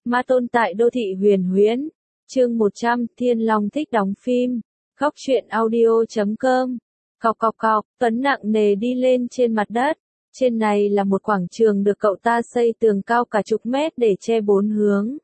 Ma tôn tại đô thị huyền huyễn. Chương 100, Thiên Long thích đóng phim. Góc truyện audio.com. Cọc cọc cọc, Tuấn nặng nề đi lên trên mặt đất. Trên này là một quảng trường được cậu ta xây tường cao cả chục mét để che bốn hướng.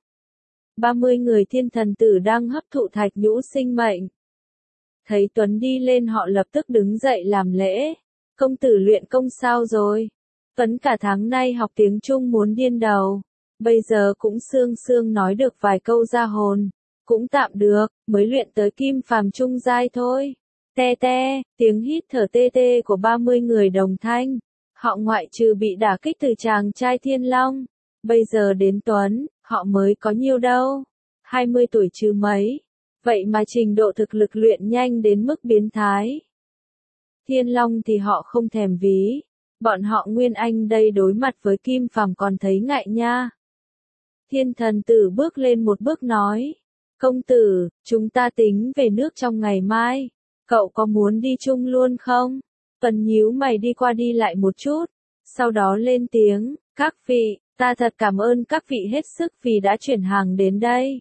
30 người thiên thần tử đang hấp thụ thạch nhũ sinh mệnh. Thấy Tuấn đi lên họ lập tức đứng dậy làm lễ. Công tử luyện công sao rồi? Tuấn cả tháng nay học tiếng Trung muốn điên đầu. Bây giờ cũng sương sương nói được vài câu ra hồn. Cũng tạm được, mới luyện tới kim phàm trung giai thôi. Te te, tiếng hít thở tê tê của 30 người đồng thanh. Họ ngoại trừ bị đả kích từ chàng trai Thiên Long. Bây giờ đến Tuấn, họ mới có nhiêu đâu. 20 tuổi chứ mấy. Vậy mà trình độ thực lực luyện nhanh đến mức biến thái. Thiên Long thì họ không thèm ví. Bọn họ Nguyên Anh đây đối mặt với kim phàm còn thấy ngại nha. Thiên thần tử bước lên một bước nói. Công tử, chúng ta tính về nước trong ngày mai. Cậu có muốn đi chung luôn không? Tuấn nhíu mày đi qua đi lại một chút. Sau đó lên tiếng, các vị, ta thật cảm ơn các vị hết sức vì đã chuyển hàng đến đây.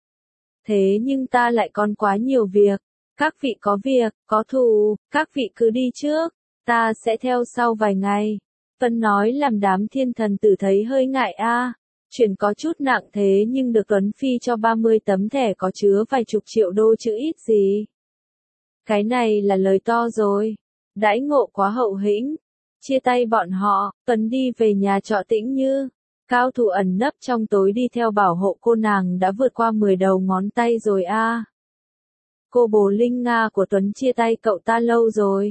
Thế nhưng ta lại còn quá nhiều việc. Các vị có việc, có thù, các vị cứ đi trước. Ta sẽ theo sau vài ngày. Tuấn nói làm đám thiên thần tử thấy hơi ngại a. Chuyển có chút nặng thế nhưng được Tuấn phi cho 30 tấm thẻ có chứa vài chục triệu đô chứ ít gì. Cái này là lời to rồi. Đãi ngộ quá hậu hĩnh. Chia tay bọn họ, Tuấn đi về nhà trọ Tĩnh Như. Cao thủ ẩn nấp trong tối đi theo bảo hộ cô nàng đã vượt qua 10 đầu ngón tay rồi a. Cô bồ Linh Nga của Tuấn chia tay cậu ta lâu rồi.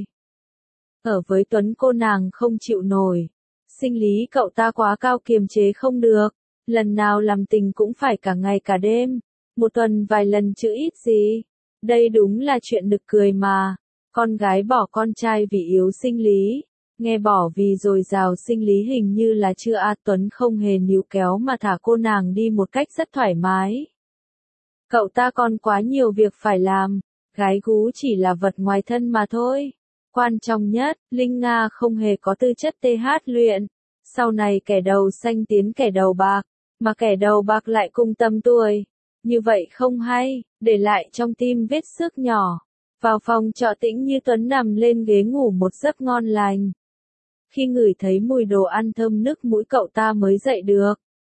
Ở với Tuấn cô nàng không chịu nổi. Sinh lý cậu ta quá cao kiềm chế không được. Lần nào làm tình cũng phải cả ngày cả đêm. Một tuần vài lần chứ ít gì. Đây đúng là chuyện nực cười mà. Con gái bỏ con trai vì yếu sinh lý. Nghe bỏ vì dồi dào sinh lý hình như là chưa a. Tuấn không hề níu kéo mà thả cô nàng đi một cách rất thoải mái. Cậu ta còn quá nhiều việc phải làm. Gái gú chỉ là vật ngoài thân mà thôi. Quan trọng nhất, Linh Nga không hề có tư chất TH luyện. Sau này kẻ đầu xanh tiến kẻ đầu bạc. Mà kẻ đầu bạc lại cùng tầm tuổi. Như vậy không hay, để lại trong tim vết xước nhỏ. Vào phòng trọ Tĩnh Như Tuấn nằm lên ghế ngủ một giấc ngon lành. Khi ngửi thấy mùi đồ ăn thơm nức mũi cậu ta mới dậy được.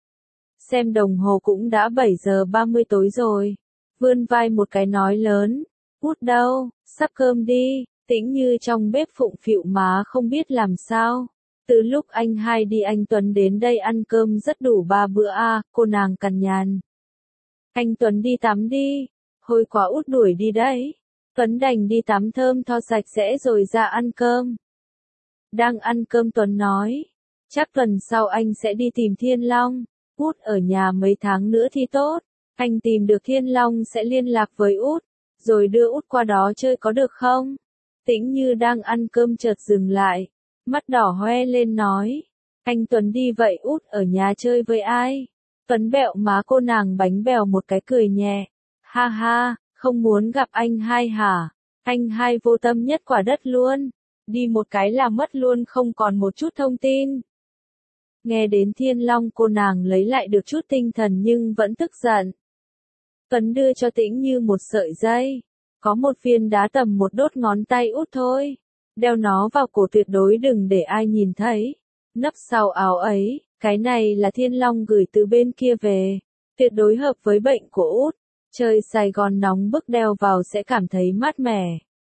Xem đồng hồ cũng đã 7 giờ 30 tối rồi. Vươn vai một cái nói lớn. Út đâu, sắp cơm đi. Tĩnh Như trong bếp phụng phịu má không biết làm sao. Từ lúc anh hai đi anh Tuấn đến đây ăn cơm rất đủ 3 bữa a. Cô nàng cằn nhằn. Anh Tuấn đi tắm đi. Hôi quá út đuổi đi đấy. Tuấn đành đi tắm thơm tho sạch sẽ rồi ra ăn cơm. Đang ăn cơm Tuấn nói. Chắc tuần sau anh sẽ đi tìm Thiên Long. Út ở nhà mấy tháng nữa thì tốt. Anh tìm được Thiên Long sẽ liên lạc với Út. Rồi đưa Út qua đó chơi có được không? Tĩnh Như đang ăn cơm chợt dừng lại. Mắt đỏ hoe lên nói. Anh Tuấn đi vậy Út ở nhà chơi với ai? Tuấn bẹo má cô nàng bánh bèo một cái cười nhẹ. Ha ha, không muốn gặp anh hai hả? Anh hai vô tâm nhất quả đất luôn. Đi một cái là mất luôn không còn một chút thông tin. Nghe đến Thiên Long cô nàng lấy lại được chút tinh thần nhưng vẫn tức giận. Tuấn đưa cho Tĩnh Như một sợi dây. Có một viên đá tầm một đốt ngón tay Út thôi. Đeo nó vào cổ tuyệt đối đừng để ai nhìn thấy. Nấp sau áo ấy, cái này là Thiên Long gửi từ bên kia về. Tuyệt đối hợp với bệnh của Út. Trời Sài Gòn nóng bức đeo vào sẽ cảm thấy mát mẻ.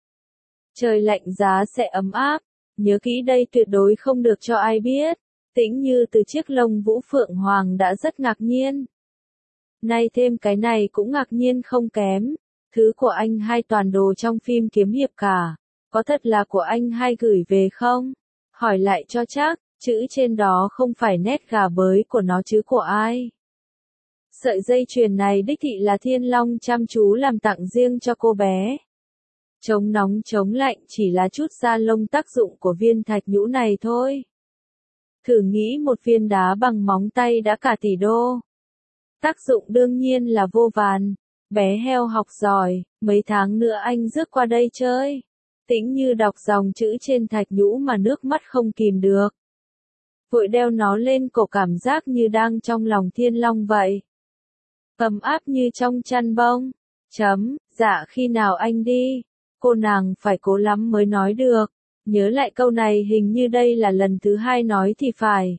Trời lạnh giá sẽ ấm áp. Nhớ kỹ đây tuyệt đối không được cho ai biết. Tĩnh Như từ chiếc lông vũ phượng hoàng đã rất ngạc nhiên. Nay thêm cái này cũng ngạc nhiên không kém. Thứ của anh hai toàn đồ trong phim kiếm hiệp cả. Có thật là của anh hai gửi về không? Hỏi lại cho chắc, chữ trên đó không phải nét gà bới của nó chứ của ai. Sợi dây chuyền này đích thị là Thiên Long chăm chú làm tặng riêng cho cô bé. Chống nóng chống lạnh chỉ là chút da lông tác dụng của viên thạch nhũ này thôi. Thử nghĩ một viên đá bằng móng tay đã cả tỷ đô. Tác dụng đương nhiên là vô vàn. Bé heo học giỏi, mấy tháng nữa anh rước qua đây chơi. Tĩnh Như đọc dòng chữ trên thạch nhũ mà nước mắt không kìm được. Vội đeo nó lên cổ cảm giác như đang trong lòng Thiên Long vậy. ấm áp như trong chăn bông. Dạ khi nào anh đi? Cô nàng phải cố lắm mới nói được. Nhớ lại câu này hình như đây là lần thứ 2 nói thì phải.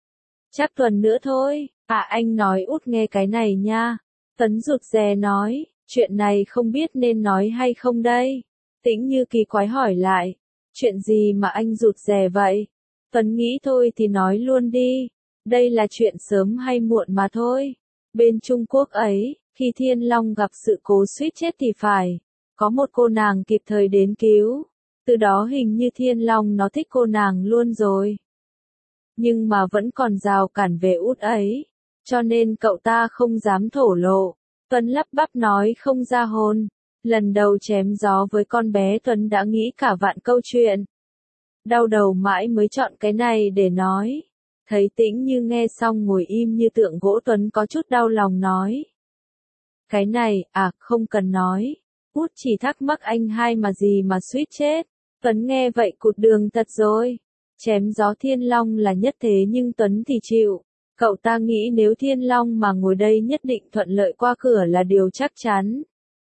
Chắc tuần nữa thôi. À anh nói út nghe cái này nha. Tuấn rụt rè nói, chuyện này không biết nên nói hay không đây. Tĩnh Như kỳ quái hỏi lại, chuyện gì mà anh rụt rè vậy? Tuấn nghĩ thôi thì nói luôn đi. Đây là chuyện sớm hay muộn mà thôi. Bên Trung Quốc ấy, khi Thiên Long gặp sự cố suýt chết thì phải. Có một cô nàng kịp thời đến cứu. Từ đó hình như Thiên Long nó thích cô nàng luôn rồi. Nhưng mà vẫn còn rào cản về út ấy. Cho nên cậu ta không dám thổ lộ. Tuấn lắp bắp nói không ra hồn. Lần đầu chém gió với con bé Tuấn đã nghĩ cả vạn câu chuyện. Đau đầu mãi mới chọn cái này để nói. Thấy Tĩnh Như nghe xong ngồi im như tượng gỗ, Tuấn có chút đau lòng nói. Cái này, không cần nói. Út chỉ thắc mắc anh hai mà gì mà suýt chết. Tuấn nghe vậy cụt đường thật rồi. Chém gió Thiên Long là nhất thế nhưng Tuấn thì chịu. Cậu ta nghĩ nếu Thiên Long mà ngồi đây nhất định thuận lợi qua cửa là điều chắc chắn.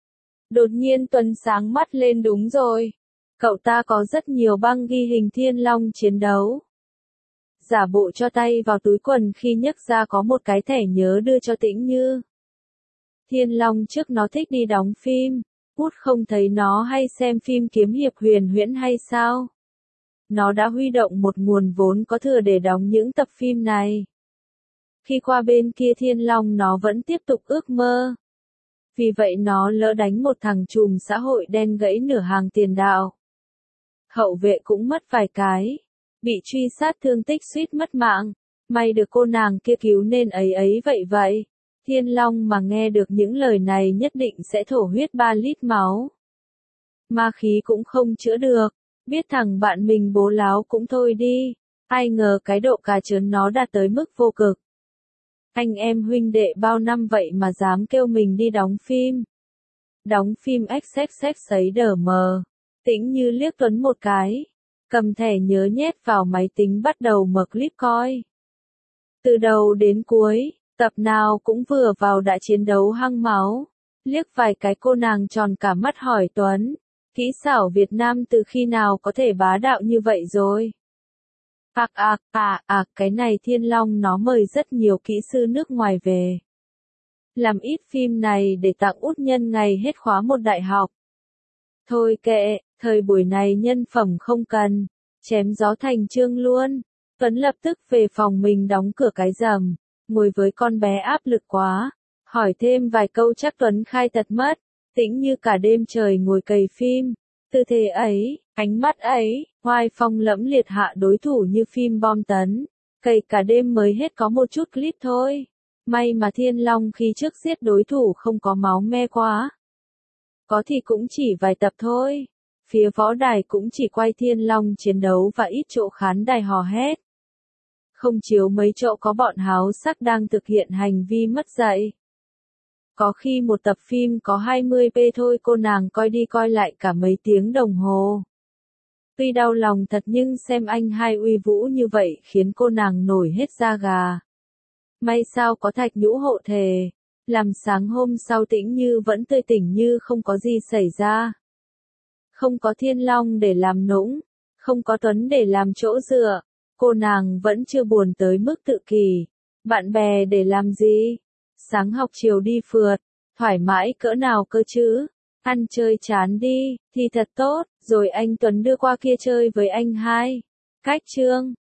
Đột nhiên Tuấn sáng mắt lên, đúng rồi. Cậu ta có rất nhiều băng ghi hình Thiên Long chiến đấu. Giả bộ cho tay vào túi quần, khi nhấc ra có một cái thẻ nhớ đưa cho Tĩnh Như. Thiên Long trước nó thích đi đóng phim. Út không thấy nó hay xem phim kiếm hiệp huyền huyễn hay sao? Nó đã huy động một nguồn vốn có thừa để đóng những tập phim này. Khi qua bên kia Thiên Long nó vẫn tiếp tục ước mơ. Vì vậy nó lỡ đánh một thằng trùm xã hội đen gãy nửa hàng tiền đạo. Hậu vệ cũng mất vài cái. Bị truy sát thương tích suýt mất mạng. May được cô nàng kia cứu nên ấy vậy. Thiên Long mà nghe được những lời này nhất định sẽ thổ huyết 3 lít máu. Ma khí cũng không chữa được. Biết thằng bạn mình bố láo cũng thôi đi. Ai ngờ cái độ cà chớn nó đạt tới mức vô cực. Anh em huynh đệ bao năm vậy mà dám kêu mình đi đóng phim. Đóng phim XXX sấy đờ mờ. Tĩnh Như liếc Tuấn một cái. Cầm thẻ nhớ nhét vào máy tính bắt đầu mở clip coi. Từ đầu đến cuối, tập nào cũng vừa vào đã chiến đấu hăng máu. Liếc vài cái cô nàng tròn cả mắt hỏi Tuấn. Kỹ xảo Việt Nam từ khi nào có thể bá đạo như vậy rồi? Cái này Thiên Long nó mời rất nhiều kỹ sư nước ngoài về. Làm ít phim này để tặng út nhân ngày hết khóa một đại học. Thôi kệ, thời buổi này nhân phẩm không cần. Chém gió thành chương luôn. Tuấn lập tức về phòng mình đóng cửa cái rầm. Ngồi với con bé áp lực quá. Hỏi thêm vài câu chắc Tuấn khai thật mất. Tĩnh Như cả đêm trời ngồi cày phim. Tư thế ấy, ánh mắt ấy, oai phong lẫm liệt hạ đối thủ như phim bom tấn. Cày cả đêm mới hết có một chút clip thôi. May mà Thiên Long khi trước giết đối thủ không có máu me quá. Có thì cũng chỉ vài tập thôi. Phía võ đài cũng chỉ quay Thiên Long chiến đấu và ít chỗ khán đài hò hét. Không chiếu mấy chỗ có bọn háo sắc đang thực hiện hành vi mất dạy. Có khi một tập phim có 20p thôi cô nàng coi đi coi lại cả mấy tiếng đồng hồ. Tuy đau lòng thật nhưng xem anh hai uy vũ như vậy khiến cô nàng nổi hết da gà. May sao có Thạch Nhũ hộ thể. Làm sáng hôm sau Tĩnh Như vẫn tươi tỉnh như không có gì xảy ra. Không có Thiên Long để làm nũng. Không có Tuấn để làm chỗ dựa. Cô nàng vẫn chưa buồn tới mức tự kỷ. Bạn bè để làm gì? Sáng học chiều đi phượt. Thoải mái cỡ nào cơ chứ? Ăn chơi chán đi, thì thật tốt. Rồi anh Tuấn đưa qua kia chơi với anh hai. Cách chương.